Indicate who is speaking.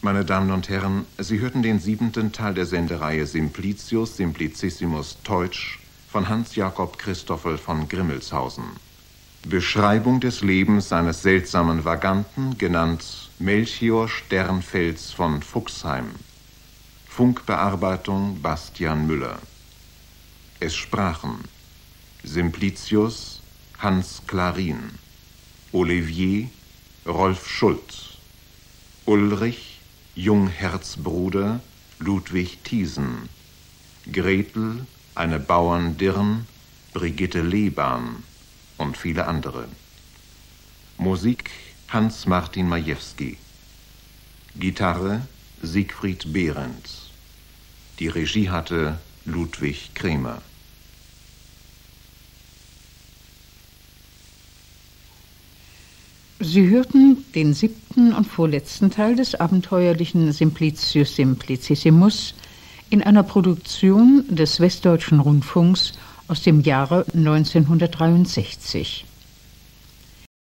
Speaker 1: Meine Damen und Herren, Sie hörten den 7. Teil der Sendereihe Simplicius Simplicissimus Teutsch von Hans-Jakob Christoffel von Grimmelshausen. Beschreibung des Lebens eines seltsamen Vaganten, genannt Melchior Sternfels von Fuchsheim. Funkbearbeitung Bastian Müller. Es sprachen Simplicius Hans Clarin, Olivier Rolf Schult, Ulrich Jungherzbruder Ludwig Thiesen, Gretel eine Bauerndirn Brigitte Lehbahn und viele andere. Musik Hans-Martin Majewski. Gitarre Siegfried Behrendt. Die Regie hatte Ludwig Kremer.
Speaker 2: Sie hörten den 7. und vorletzten Teil des abenteuerlichen Simplicius Simplicissimus in einer Produktion des Westdeutschen Rundfunks aus dem Jahre 1963.